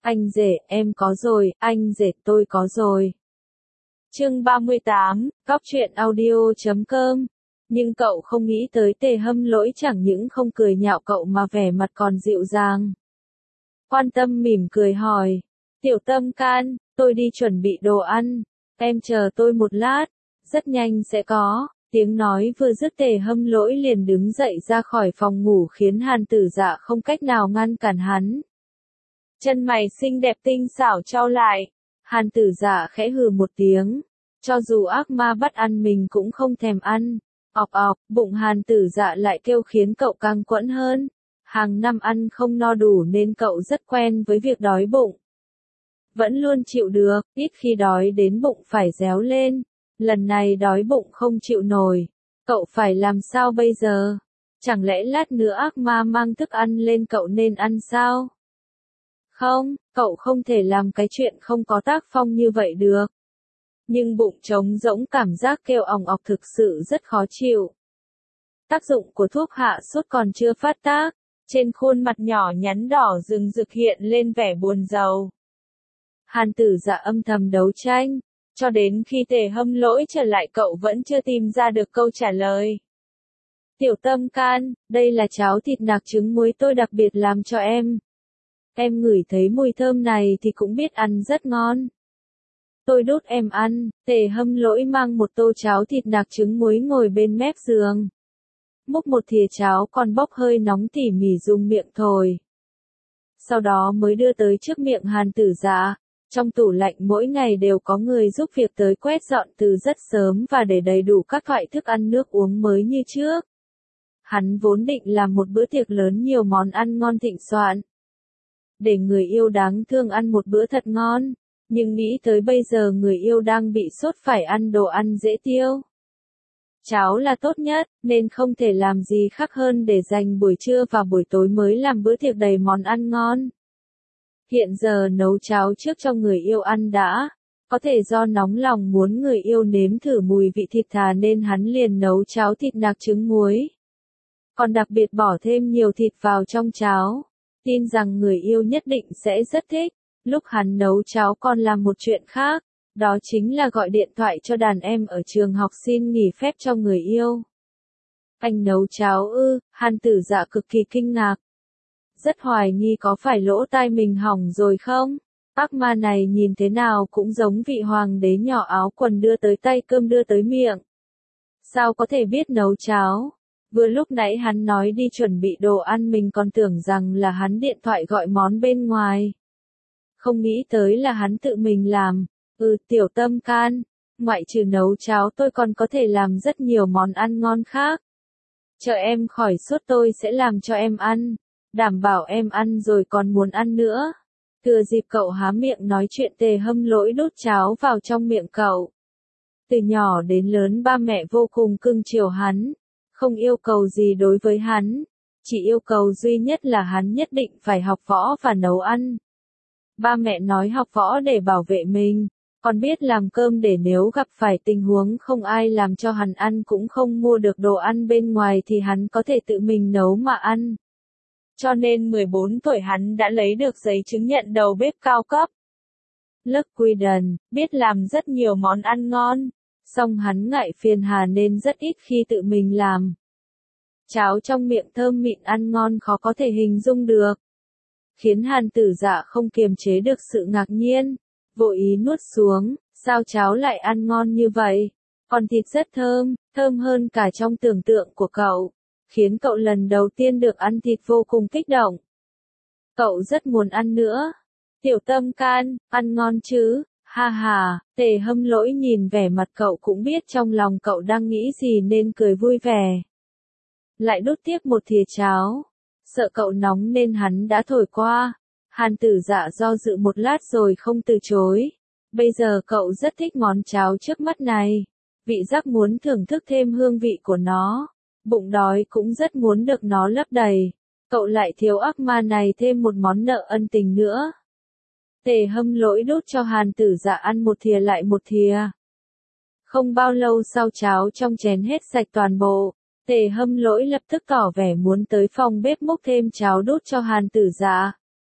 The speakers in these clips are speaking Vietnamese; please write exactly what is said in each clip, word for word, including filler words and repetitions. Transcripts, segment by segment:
Anh rể, em có rồi, anh rể tôi có rồi. Chương ba mươi tám, Cóc truyện audio chấm com. Nhưng cậu không nghĩ tới Tề Hâm Lỗi chẳng những không cười nhạo cậu mà vẻ mặt còn dịu dàng. Quan tâm mỉm cười hỏi, tiểu tâm can, tôi đi chuẩn bị đồ ăn, em chờ tôi một lát, rất nhanh sẽ có. Tiếng nói vừa dứt Tề Hâm Lỗi liền đứng dậy ra khỏi phòng ngủ khiến Hàn Tử Dạ không cách nào ngăn cản hắn. Chân mày xinh đẹp tinh xảo chau lại, Hàn Tử Dạ khẽ hừ một tiếng, cho dù ác ma bắt ăn mình cũng không thèm ăn. Ọc ọc, bụng Hàn Tử Dạ lại kêu khiến cậu căng quẫn hơn. Hàng năm ăn không no đủ nên cậu rất quen với việc đói bụng. Vẫn luôn chịu được, ít khi đói đến bụng phải réo lên. Lần này đói bụng không chịu nổi, cậu phải làm sao bây giờ? Chẳng lẽ lát nữa ác ma mang thức ăn lên cậu nên ăn sao? Không, cậu không thể làm cái chuyện không có tác phong như vậy được. Nhưng bụng trống rỗng cảm giác kêu òng ọc thực sự rất khó chịu. Tác dụng của thuốc hạ sốt còn chưa phát tác, trên khuôn mặt nhỏ nhắn đỏ rừng rực hiện lên vẻ buồn rầu. Hàn Tử Dạ âm thầm đấu tranh, cho đến khi Tề Hâm Lỗi trở lại cậu vẫn chưa tìm ra được câu trả lời. Tiểu tâm can, đây là cháo thịt nạc trứng muối tôi đặc biệt làm cho em. Em ngửi thấy mùi thơm này thì cũng biết ăn rất ngon. Tôi đút em ăn. Tề Hâm Lỗi mang một tô cháo thịt nạc trứng muối ngồi bên mép giường. Múc một thìa cháo còn bốc hơi nóng tỉ mỉ dùng miệng thổi. Sau đó mới đưa tới trước miệng Hàn Tử Dạ. Trong tủ lạnh mỗi ngày đều có người giúp việc tới quét dọn từ rất sớm và để đầy đủ các loại thức ăn nước uống mới như trước. Hắn vốn định làm một bữa tiệc lớn nhiều món ăn ngon thịnh soạn. Để người yêu đáng thương ăn một bữa thật ngon. Nhưng nghĩ tới bây giờ người yêu đang bị sốt phải ăn đồ ăn dễ tiêu. Cháo là tốt nhất, nên không thể làm gì khác hơn để dành buổi trưa và buổi tối mới làm bữa tiệc đầy món ăn ngon. Hiện giờ nấu cháo trước cho người yêu ăn đã. Có thể do nóng lòng muốn người yêu nếm thử mùi vị thịt thà nên hắn liền nấu cháo thịt nạc trứng muối. Còn đặc biệt bỏ thêm nhiều thịt vào trong cháo. Tin rằng người yêu nhất định sẽ rất thích. Lúc hắn nấu cháo còn làm một chuyện khác, đó chính là gọi điện thoại cho đàn em ở trường học xin nghỉ phép cho người yêu. Anh nấu cháo ư? Hàn Tử Dạ cực kỳ kinh ngạc. Rất hoài nghi có phải lỗ tai mình hỏng rồi không? Ác ma này nhìn thế nào cũng giống vị hoàng đế nhỏ áo quần đưa tới tay cơm đưa tới miệng. Sao có thể biết nấu cháo? Vừa lúc nãy hắn nói đi chuẩn bị đồ ăn mình còn tưởng rằng là hắn điện thoại gọi món bên ngoài. Không nghĩ tới là hắn tự mình làm. Ừ, tiểu tâm can, ngoại trừ nấu cháo tôi còn có thể làm rất nhiều món ăn ngon khác. Chờ em khỏi sốt tôi sẽ làm cho em ăn, đảm bảo em ăn rồi còn muốn ăn nữa. Thừa dịp cậu há miệng nói chuyện Tề Hâm Lỗi đút cháo vào trong miệng cậu. Từ nhỏ đến lớn ba mẹ vô cùng cưng chiều hắn, không yêu cầu gì đối với hắn, chỉ yêu cầu duy nhất là hắn nhất định phải học võ và nấu ăn. Ba mẹ nói học võ để bảo vệ mình, còn biết làm cơm để nếu gặp phải tình huống không ai làm cho hắn ăn cũng không mua được đồ ăn bên ngoài thì hắn có thể tự mình nấu mà ăn. Cho nên mười bốn tuổi hắn đã lấy được giấy chứng nhận đầu bếp cao cấp. Lucky, biết làm rất nhiều món ăn ngon, song hắn ngại phiền hà nên rất ít khi tự mình làm. Cháo trong miệng thơm mịn ăn ngon khó có thể hình dung được. Khiến Hàn Tử Dạ không kiềm chế được sự ngạc nhiên, vội ý nuốt xuống, sao cháo lại ăn ngon như vậy, còn thịt rất thơm, thơm hơn cả trong tưởng tượng của cậu, khiến cậu lần đầu tiên được ăn thịt vô cùng kích động. Cậu rất muốn ăn nữa. Tiểu tâm can, ăn ngon chứ, ha ha, Tề Hâm Lỗi nhìn vẻ mặt cậu cũng biết trong lòng cậu đang nghĩ gì nên cười vui vẻ. Lại đút tiếp một thìa cháo. Sợ cậu nóng nên hắn đã thổi qua. Hàn Tử Dạ do dự một lát rồi không từ chối. Bây giờ cậu rất thích món cháo trước mắt này. Vị giác muốn thưởng thức thêm hương vị của nó. Bụng đói cũng rất muốn được nó lấp đầy. Cậu lại thiếu ác ma này thêm một món nợ ân tình nữa. Tề Hâm Lỗi đút cho Hàn Tử Dạ ăn một thìa lại một thìa. Không bao lâu sau cháo trong chén hết sạch toàn bộ. Tề Hâm Lỗi lập tức tỏ vẻ muốn tới phòng bếp múc thêm cháo đút cho Hàn Tử Dạ.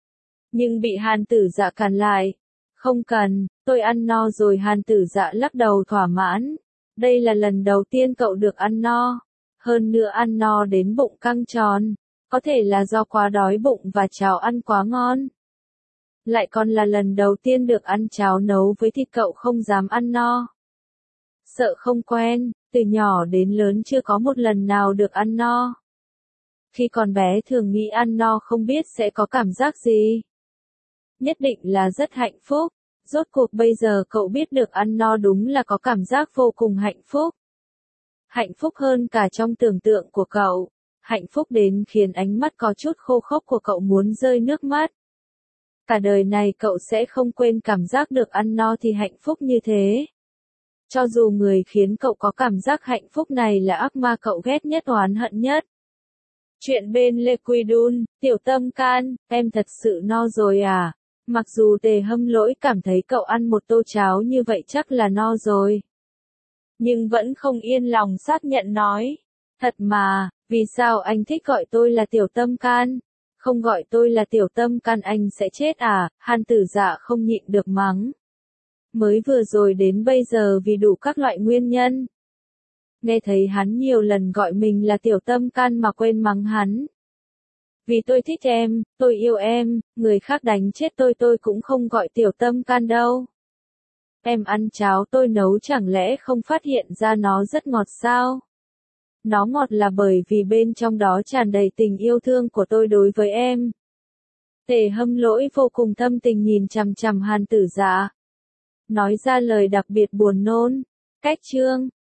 Nhưng bị Hàn Tử Dạ cản lại. Không cần, tôi ăn no rồi. Hàn Tử Dạ lắc đầu thỏa mãn. Đây là lần đầu tiên cậu được ăn no. Hơn nữa ăn no đến bụng căng tròn. Có thể là do quá đói bụng và cháo ăn quá ngon. Lại còn là lần đầu tiên được ăn cháo nấu với thịt, cậu không dám ăn no. Sợ không quen, từ nhỏ đến lớn chưa có một lần nào được ăn no. Khi còn bé thường nghĩ ăn no không biết sẽ có cảm giác gì. Nhất định là rất hạnh phúc. Rốt cuộc bây giờ cậu biết được ăn no đúng là có cảm giác vô cùng hạnh phúc. Hạnh phúc hơn cả trong tưởng tượng của cậu. Hạnh phúc đến khiến ánh mắt có chút khô khốc của cậu muốn rơi nước mắt. Cả đời này cậu sẽ không quên cảm giác được ăn no thì hạnh phúc như thế. Cho dù người khiến cậu có cảm giác hạnh phúc này là ác ma cậu ghét nhất, oán hận nhất. Chuyện bên Lê Quy Đun, Tiểu Tâm Can, em thật sự no rồi à? Mặc dù Tề Hâm Lỗi cảm thấy cậu ăn một tô cháo như vậy chắc là no rồi. Nhưng vẫn không yên lòng xác nhận nói. Thật mà, vì sao anh thích gọi tôi là Tiểu Tâm Can? Không gọi tôi là Tiểu Tâm Can anh sẽ chết à? Hàn Tử Dạ không nhịn được mắng. Mới vừa rồi đến bây giờ vì đủ các loại nguyên nhân. Nghe thấy hắn nhiều lần gọi mình là Tiểu Tâm Can mà quên mắng hắn. Vì tôi thích em, tôi yêu em, người khác đánh chết tôi tôi cũng không gọi Tiểu Tâm Can đâu. Em ăn cháo tôi nấu chẳng lẽ không phát hiện ra nó rất ngọt sao? Nó ngọt là bởi vì bên trong đó tràn đầy tình yêu thương của tôi đối với em. Tề Hâm Lỗi vô cùng thâm tình nhìn chằm chằm Hàn Tử Dạ. Nói ra lời đặc biệt buồn nôn. Cách chương